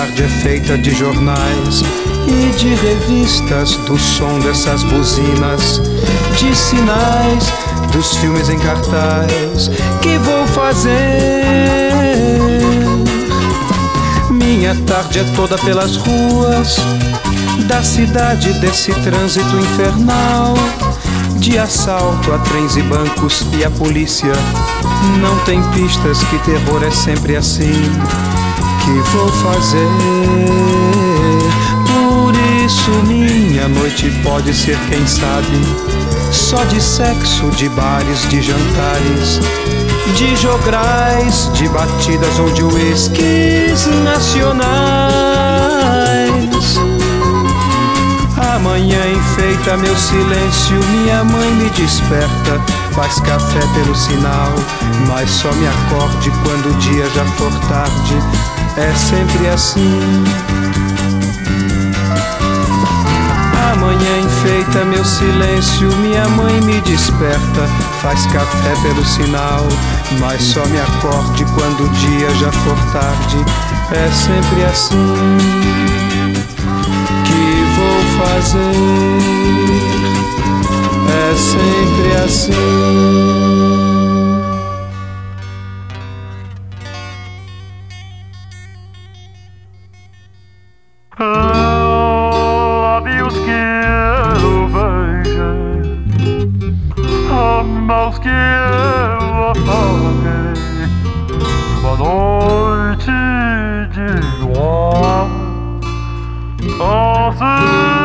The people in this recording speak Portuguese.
tarde é feita de jornais e de revistas, do som dessas buzinas, de sinais dos filmes em cartaz. Que vou fazer? Minha tarde é toda pelas ruas da cidade, desse trânsito infernal, de assalto a trens e bancos, e a polícia não tem pistas. Que terror, é sempre assim. Que vou fazer? Por isso minha noite pode ser, quem sabe, só de sexo, de bares, de jantares, de jograis, de batidas ou de uísques nacionais. Amanhã enfeita meu silêncio, minha mãe me desperta, faz café pelo sinal, mas só me acorde quando o dia já for tarde. É sempre assim. Amanhã enfeita meu silêncio, minha mãe me desperta, faz café pelo sinal, mas só me acorde quando o dia já for tarde. É sempre assim. Que vou fazer? É sempre assim. Lábios que eu beijei, mãos que eu apaguei, uma noite de luar.